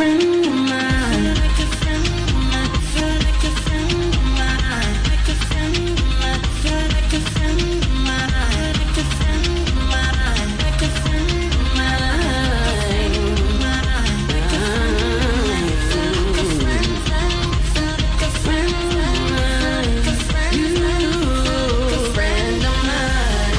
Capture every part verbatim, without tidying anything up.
friend of mine. Like a friend of mine. Feel like a friend of mine. Like a friend of mine. Feel like a friend of mine. Like a friend of mine. Like a friend of mine. Like a friend, like a friend, like a friend, like a friend of mine.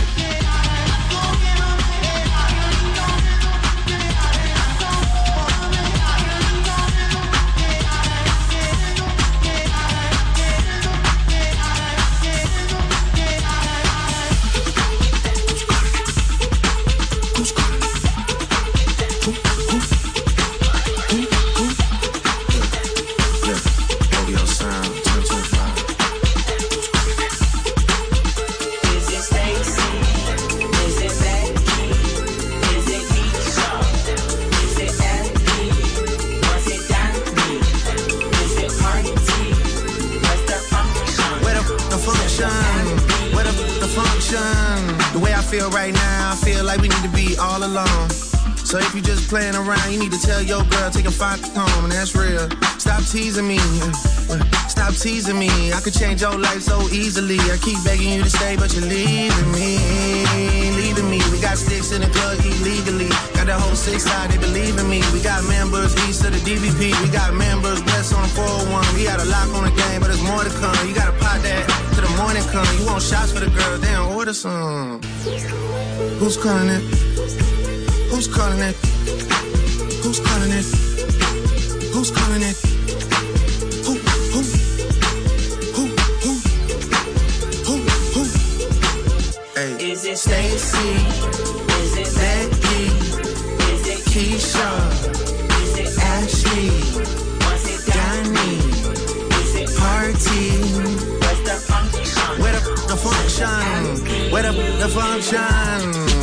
Feel right now, I feel like we need to be all alone. So if you just playing around, you need to tell your girl, take a five home, and that's real. Stop teasing me, stop teasing me. I could change your life so easily. I keep begging you to stay, but you're leaving me, leaving me. We got sticks in the club illegally. Got the whole six side, they believe in me. We got members east of the D V P. We got members west on the four oh one. We got a lock on the game, but there's more to come. You gotta pot that to the morning come. You want shots for the girl, then order some. Who's calling it? Who's calling it? Who's calling it? Who's calling it? Who, who? Who, who? Who, who? Hey. Is it Stacy? Is it Becky? Is it Keisha? Is it Ashley? Was it Danny? Is it Party? Where's the function? Where the, the function? Where the, the function?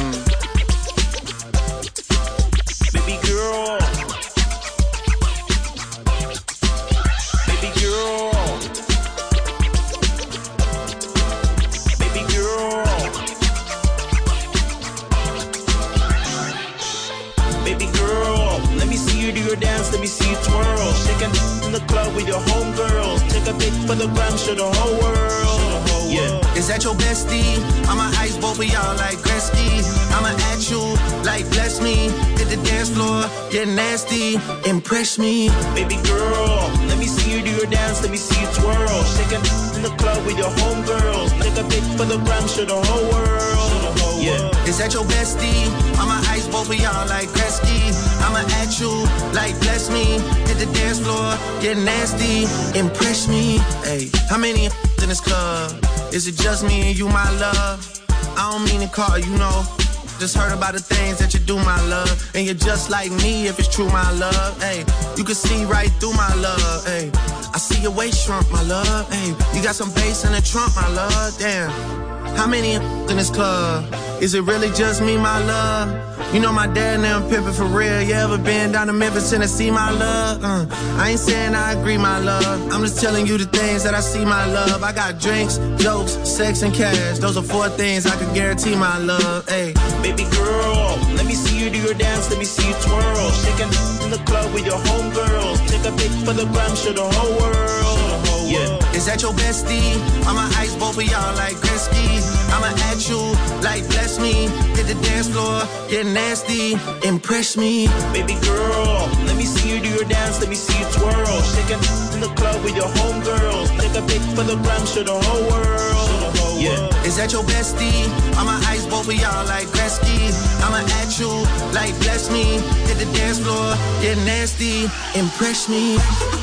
Let me see you twirl. Shaking in the club with your homegirls. Take a pic for the gram, show the whole world. Yeah. Is that your bestie? I'ma ice both of y'all like Gretzky. I'ma at you like bless me. Hit the dance floor, get nasty, impress me. Baby girl, let me see you do your dance, let me see you twirl. Shaking in the club with your homegirls. Take a pic for the gram, show the whole world. Yeah. Is that your bestie? I'ma ice both of y'all like Gretzky. I'ma at you like bless me. Hit the dance floor, get nasty, impress me. Hey, how many in this club? Is it just me and you, my love? I don't mean to call you, know. Just heard about the things that you do, my love. And you're just like me if it's true, my love. Hey, you can see right through my love. Hey, I see your waist shrunk, my love. Hey, you got some bass in the trunk, my love. Damn. How many in this club? Is it really just me, my love? You know my dad now pimpin' for real. You ever been down to Memphis, Tennessee, my love? Uh, I ain't saying I agree, my love. I'm just telling you the things that I see, my love. I got drinks, jokes, sex, and cash. Those are four things I can guarantee, my love. Hey, baby girl, let me see you do your dance, let me see you twirl. Shaking in the club with your homegirls. Take a pic for the gram, show the whole world. Yeah. Is that your bestie? I'ma ice both of y'all like Gretzky. I'ma at you like bless me. Hit the dance floor, get nasty, impress me. Baby girl, let me see you do your dance, let me see you twirl. Shaking in the club with your homegirls. Take a pic for the gram, show the whole world. Yeah. Is that your bestie? I'ma ice both of y'all like Gretzky. I'ma at you like bless me. Hit the dance floor, get nasty, impress me.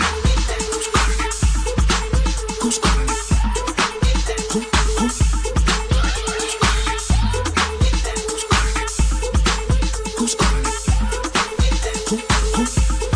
Who's calling it? Who, who? Who's calling it? Who, who?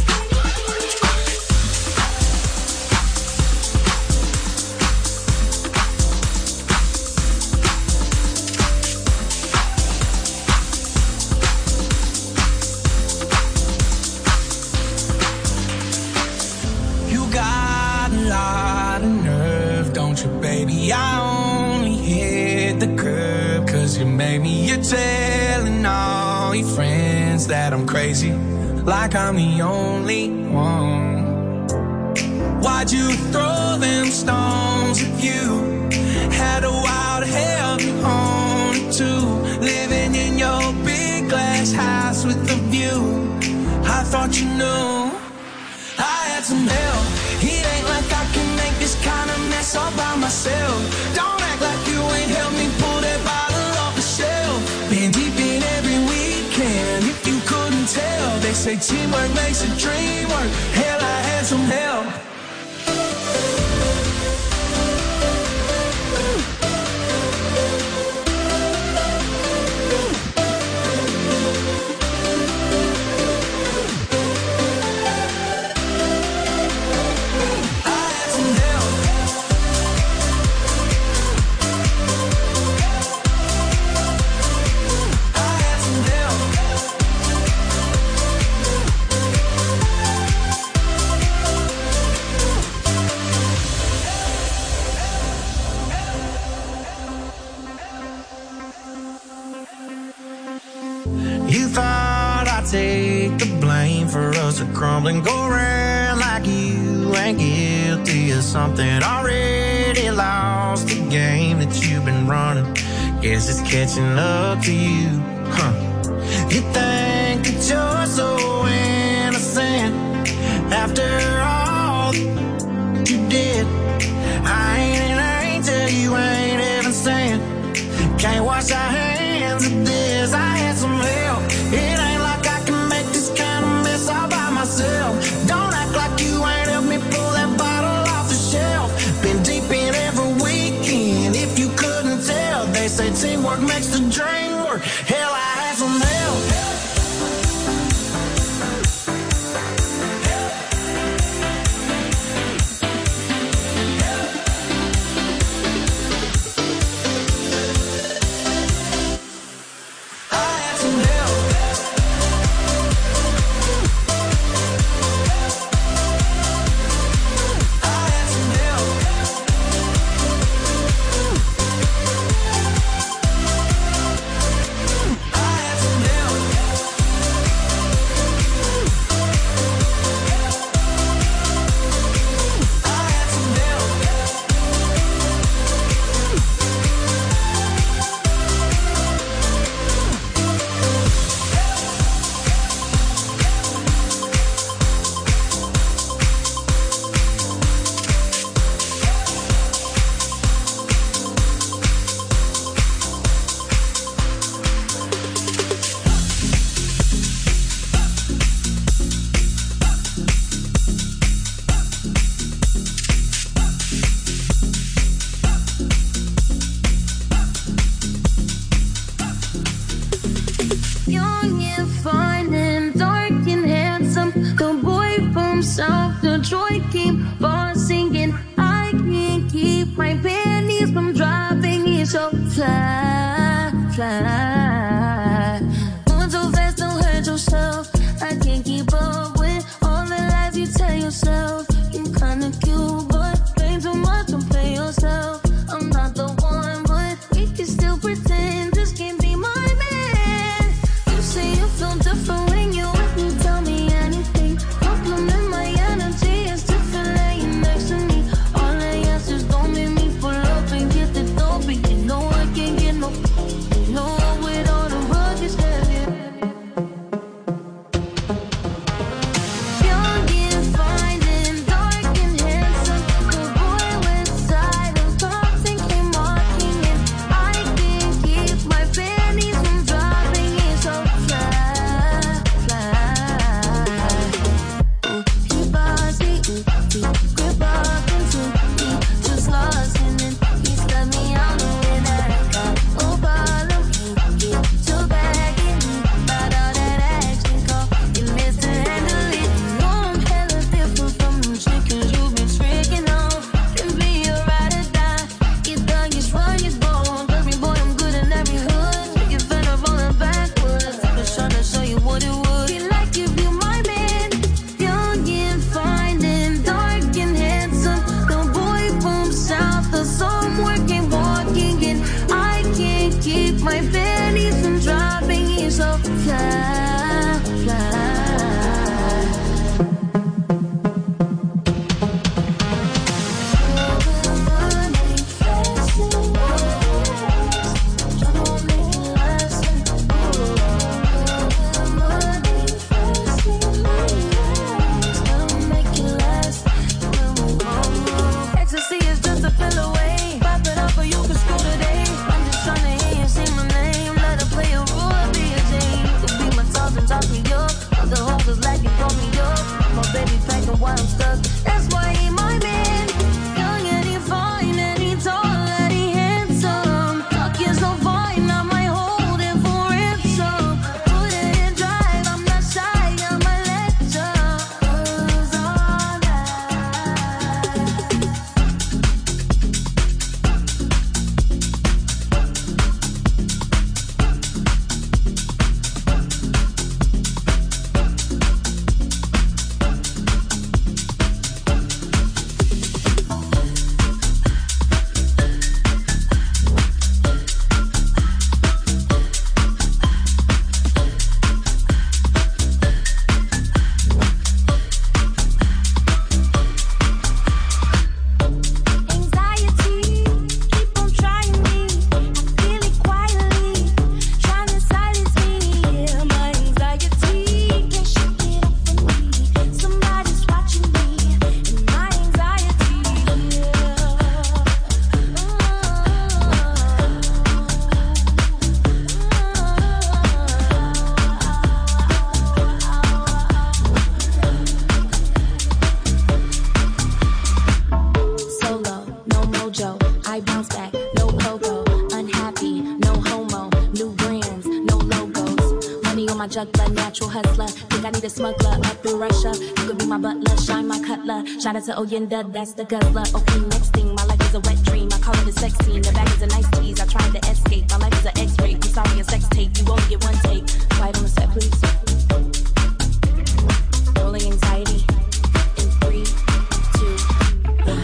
You got a lot of nerve, don't you, baby? I only hit the curb 'cause you made me. You're telling all your friends that I'm crazy, like I'm the only Why'd you throw them stones at you? Had a wild hell on it too. Living in your big glass house with a view. I thought you knew I had some help. It ain't like I can make this kind of mess all by myself. Don't act like you ain't helped me pull that bottle off the shelf. Been deep in every weekend, if you couldn't tell. They say teamwork makes a dream work. Hell, I had some help. You thought I'd take the blame for us to crumble and go around like you ain't guilty of something. Already lost the game that you've been running. Guess it's catching up to you, huh? You think that you're so innocent after all you did. I ain't an angel, you ain't even saying. Can't wash our hands of this. I had some help. It ain't like I can make this kind of mess all by myself. Don't act like you ain't helped me pull that bottle off the shelf. Been deep in every weekend, if you couldn't tell. They say teamwork makes the dream work. Hell, I had some help. Get no juggler, natural hustler. Think I need a smuggler up in Russia. You could be my butler, shine my cutler. Shout out to Oyenda, that's the guzzler. Okay, next thing, my life is a wet dream. I call it a sex scene. The bag is a nice tease. I tried to escape. My life is an X-ray. I'm sorry, a sex tape. You only get one take. Quiet on the set, please. Rolling anxiety. In three, two, one.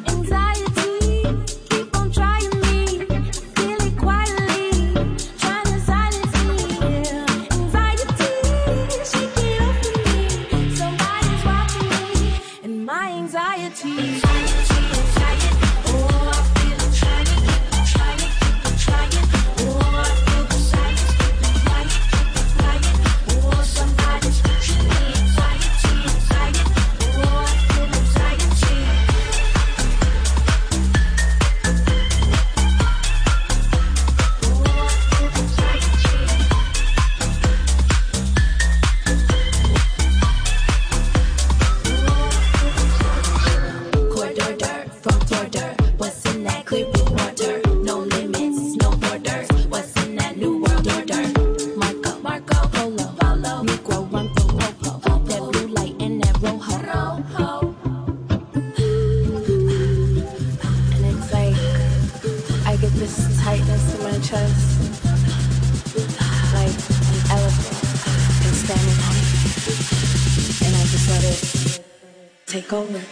Take over.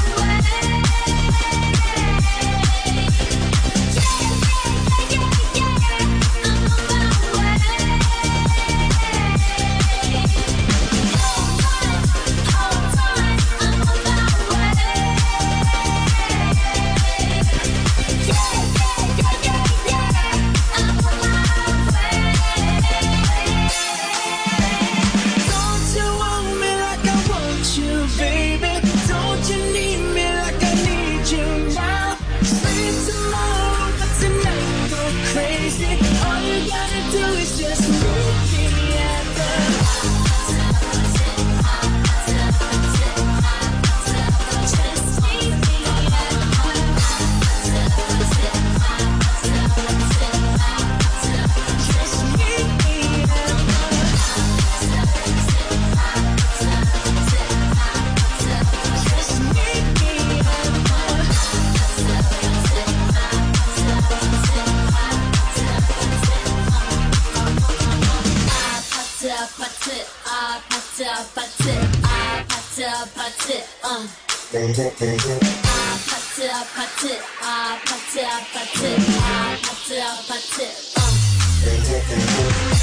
Yeah. party, ah, party, party, ah, party, party, uh. Ah, party, party, ah, party, party, ah, party, party, uh.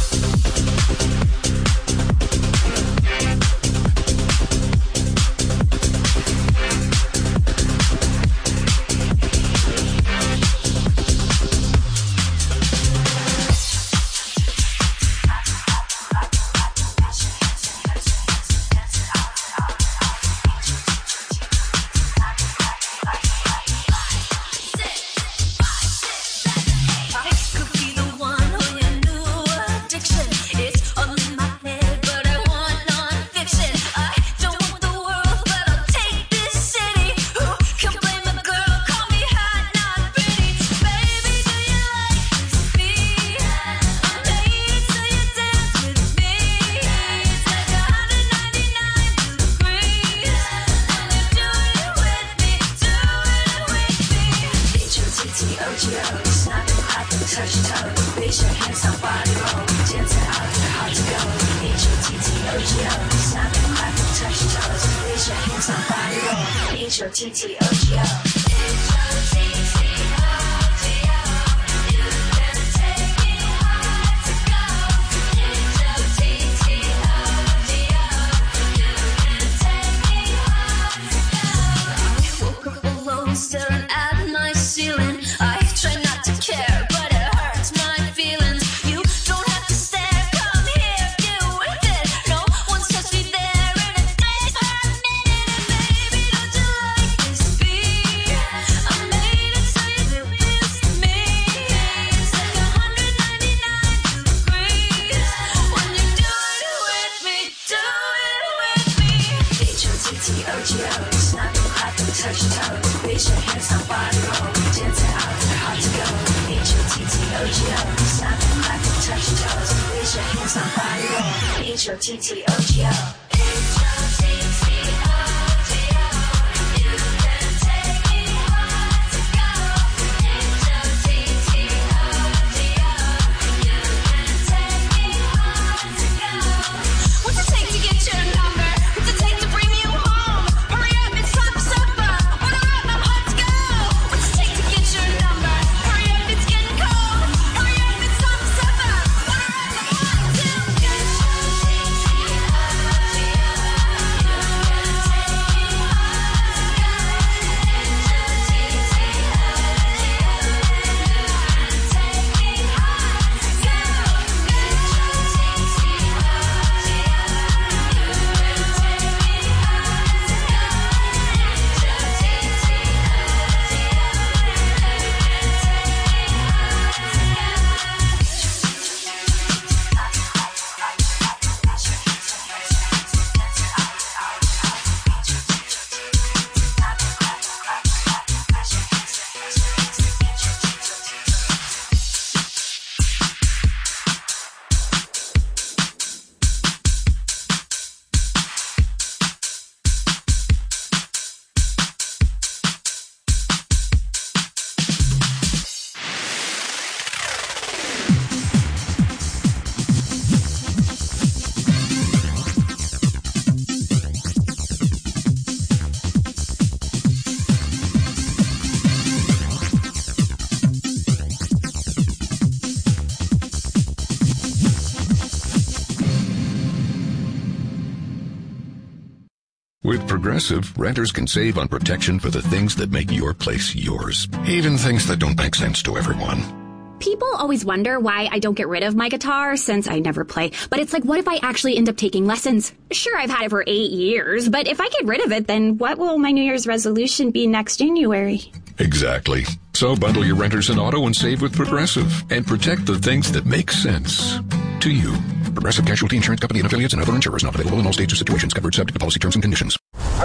With Progressive, renters can save on protection for the things that make your place yours, even things that don't make sense to everyone. People always wonder why I don't get rid of my guitar since I never play, but it's like, what if I actually end up taking lessons? Sure, I've had it for eight years, but if I get rid of it, then what will my New Year's resolution be next January? Exactly. So bundle your renters and auto and save with Progressive and protect the things that make sense to you. Progressive Casualty Insurance Company and affiliates and other insurers not available in all states or situations. Covered subject to policy terms and conditions.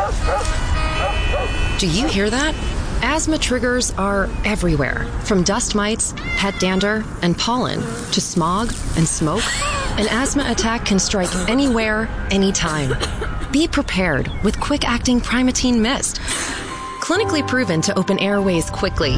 Do you hear that? Asthma triggers are everywhere, from dust mites, pet dander, and pollen, to smog and smoke. An asthma attack can strike anywhere, anytime. Be prepared with quick-acting Primatene Mist. Clinically proven to open airways quickly.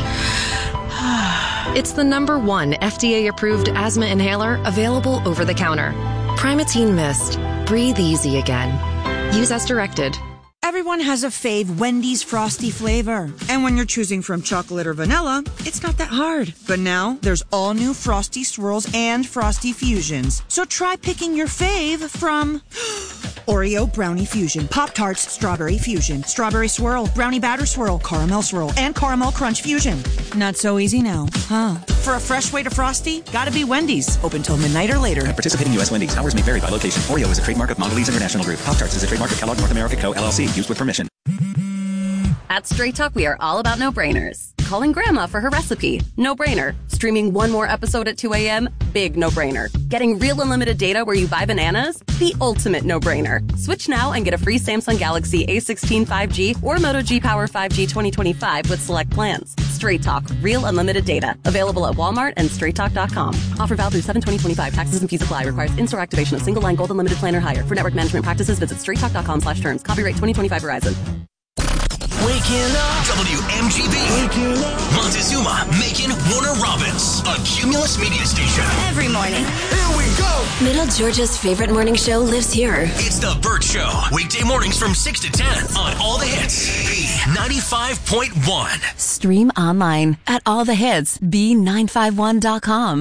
It's the number one F D A-approved asthma inhaler available over the counter. Primatene Mist. Breathe easy again. Use as directed. Everyone has a fave Wendy's Frosty flavor. And when you're choosing from chocolate or vanilla, it's not that hard. But now, there's all new Frosty Swirls and Frosty Fusions. So try picking your fave from Oreo Brownie Fusion, Pop-Tarts Strawberry Fusion, Strawberry Swirl, Brownie Batter Swirl, Caramel Swirl, and Caramel Crunch Fusion. Not so easy now, huh? For a fresh way to Frosty, gotta be Wendy's. Open till midnight or later. At participating U S Wendy's. Hours may vary by location. Oreo is a trademark of Mondelez International Group. Pop-Tarts is a trademark of Kellogg North America Co. L L C. Used with permission. At Straight Talk, we are all about no-brainers. Calling grandma for her recipe? No-brainer. Streaming one more episode at two a.m.? Big no-brainer. Getting real unlimited data where you buy bananas? The ultimate no-brainer. Switch now and get a free Samsung Galaxy A sixteen five G or Moto G Power five G twenty twenty-five with select plans. Straight Talk. Real unlimited data. Available at Walmart and straight talk dot com. Offer valid through seven twenty twenty-five. Taxes and fees apply. Requires in-store activation of single line gold unlimited plan or higher. For network management practices, visit straight talk dot com slash terms. Copyright twenty twenty-five Verizon. Waking up. W M G B. Waking up. Montezuma, Macon, Warner Robins. A Cumulus media station. Every morning. Here we go. Middle Georgia's favorite morning show lives here. It's The Burt Show. Weekday mornings from six to ten on All the Hits. B ninety-five point one. Stream online at all the hits b nine five one dot com.